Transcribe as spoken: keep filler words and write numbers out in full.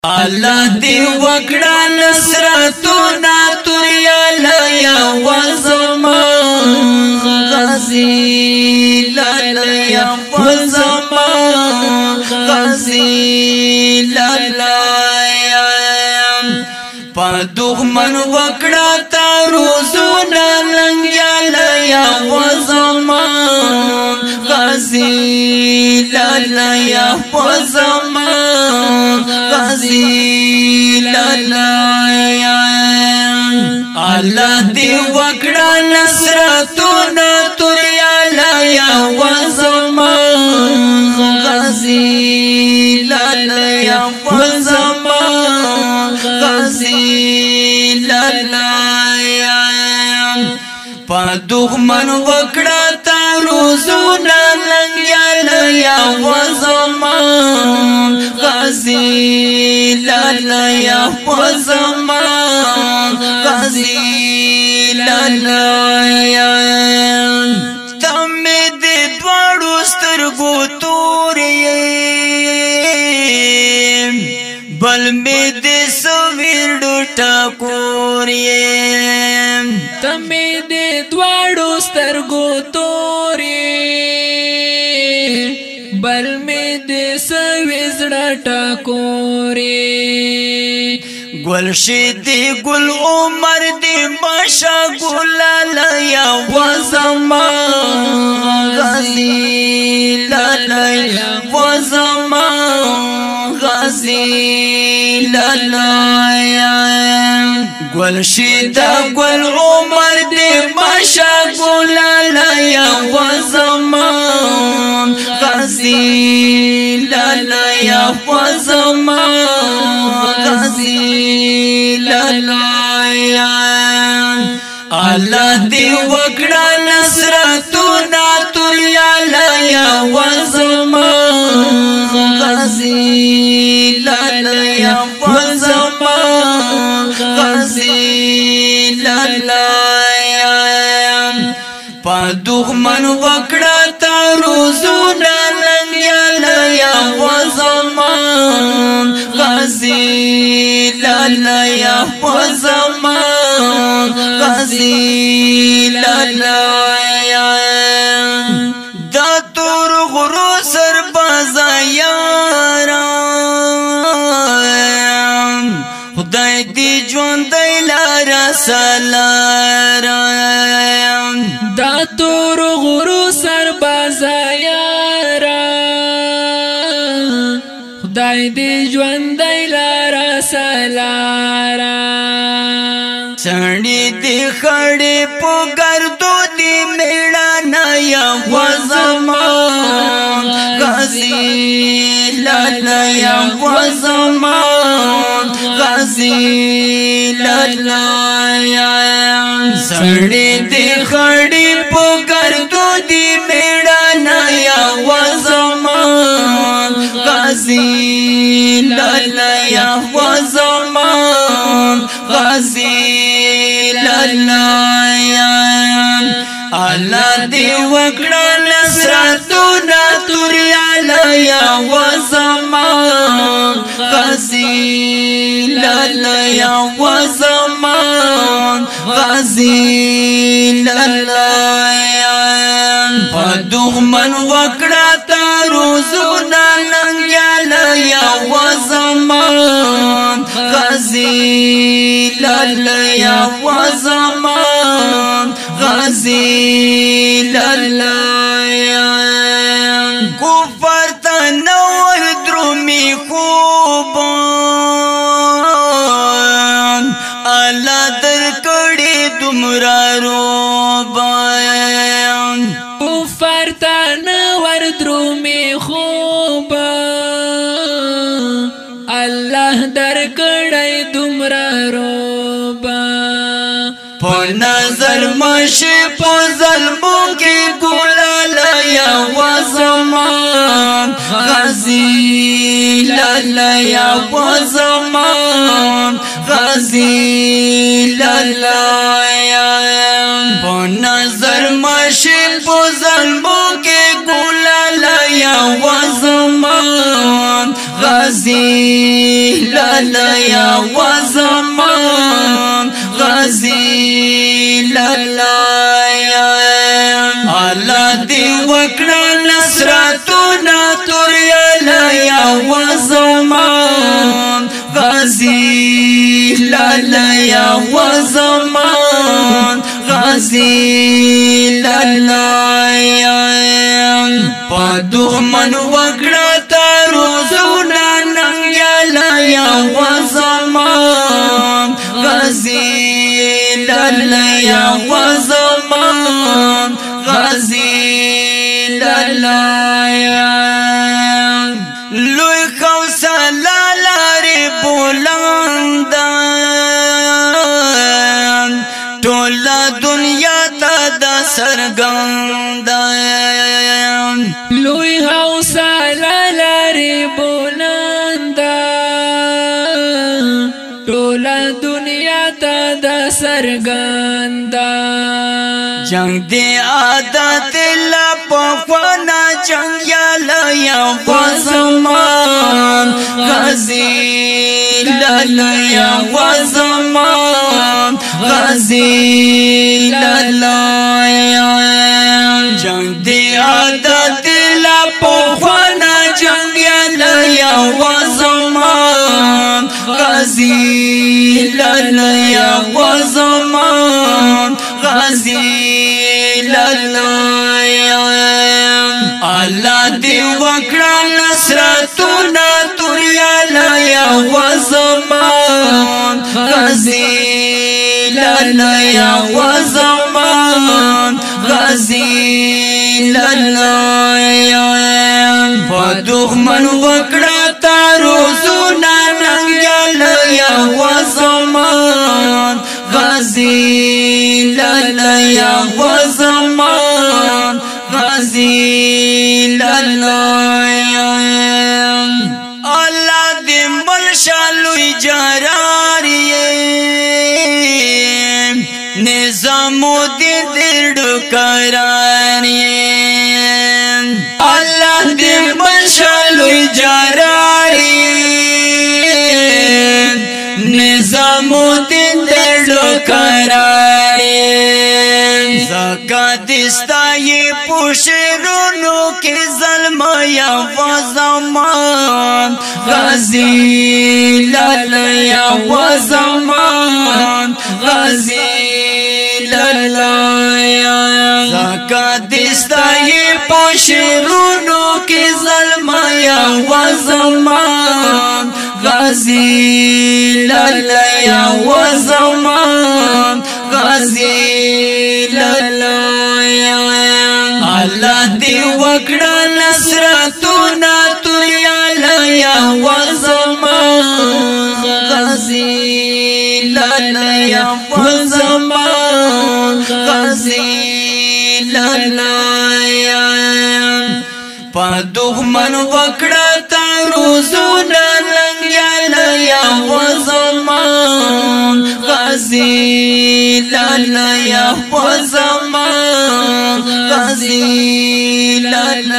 الله دی وکړه نصرتونه توریا لیا وزما غازی لیا وزما غازی لیا په دښمن وکړه تاروزونه لنګیا لیا وزما غازی لیا وزما غازی لیا الله دی وکړه نصرتونه توریا لیا وزما غازی لیا وزما غازی لیا په دښمن وکړه تاروزونه لنګیا لیا وزما غازی لیا وزما غازی لیا تمه دې دواړو سترګو تورې بل مې دې سویړو ټاکورې تمه دې دواړو سترګو تورې بل مې دې سویړو ټاکورې گلشی دی گل عمر دی باشا گلا لیا وزما غازی لیا وزما غازی لیا گلشی دا گل عمر دی باشا گلا لیا وزما غازی لیا وزما غازی لیا الله دی وکړه نصرتونه توریا لیا وزما غازی لیا وزما غازی لیا په دښمن وکړه تاروزونه لنګیا لیا وزما غازی لیا وزما غازی لیا دا تور غرو سرباز یاران خدای دی ژوند لاره سلام دا تور غرو سرباز یاران خدای دی ژوند لاره سلام سړی دی خړې په ګردو دی میړانه یا وزما غازی لیا وزما غازی لیا سړی دی خړې په ګردو دی میړانه یا وزما غازی لیا وزما غازی لیا الله دی وکړه نصرتونه توریا لیا وزما غازی لیا وزما غازی لیا په دښمن وکړه تاروزونه لنګیا لیا وزما غازی لیا وزما غازی لیا کفر تنور درومی خوبان الله در کړي دومره روبان کفر تنور درومی خوبان الله در کړي دومره روبان په نظر مشه په ظلمو کې ګولا لیا وزما غازی لیا وزما غازی لیا په نظر مشه په ظلمو کې ګولا لیا وزما غازی لالا و زمان غازی لالا الله دی وکړه نصرتونه تور یا و زمان غازی لالا و زمان غازی لالا پا دخمن وکړه روزونا ننگ یا و زمان غازی لالا و زمان غازی لالا لوی خوصله لارې بلندان ټوله دنیا ته د څرګندان لوی حوصله لري بلندان ټوله دنیا ته د څرګندان جنگ دی عادت لا پخوانا جنگ یا و زمان غازی لالا و زمان غازی لالا جنگ دی عادت لا پخوانا جنگ یا و زمان غازی لالا و زمان غازی لالا الله دی وکړه نصرتونه تور یا و زمان غازی لالا و زمان غازی لالا په دښمن وکړه روزونه ننګ یا و زمان غازی لالا و زمان غازی لالا الله دې ملشالوی جراری نظام دې دړو کرانی الله دې ملشالوی جراری نظام دې دړو کرانی زکا دستای پوشرونو کی ظلم یا و زمان غازی لالا و زمان غازی لالا زکا دستای پوشرونو کی ظلم یا و زمان غازی لالا و زمان غازی لالا الله دی وکړه نصرتونه تور یا و زمان غازی لالا و زمان غازی لالا په دښمن وکړه روزونه ننګ یا و زمان غازی لالا و زمان غازی لالا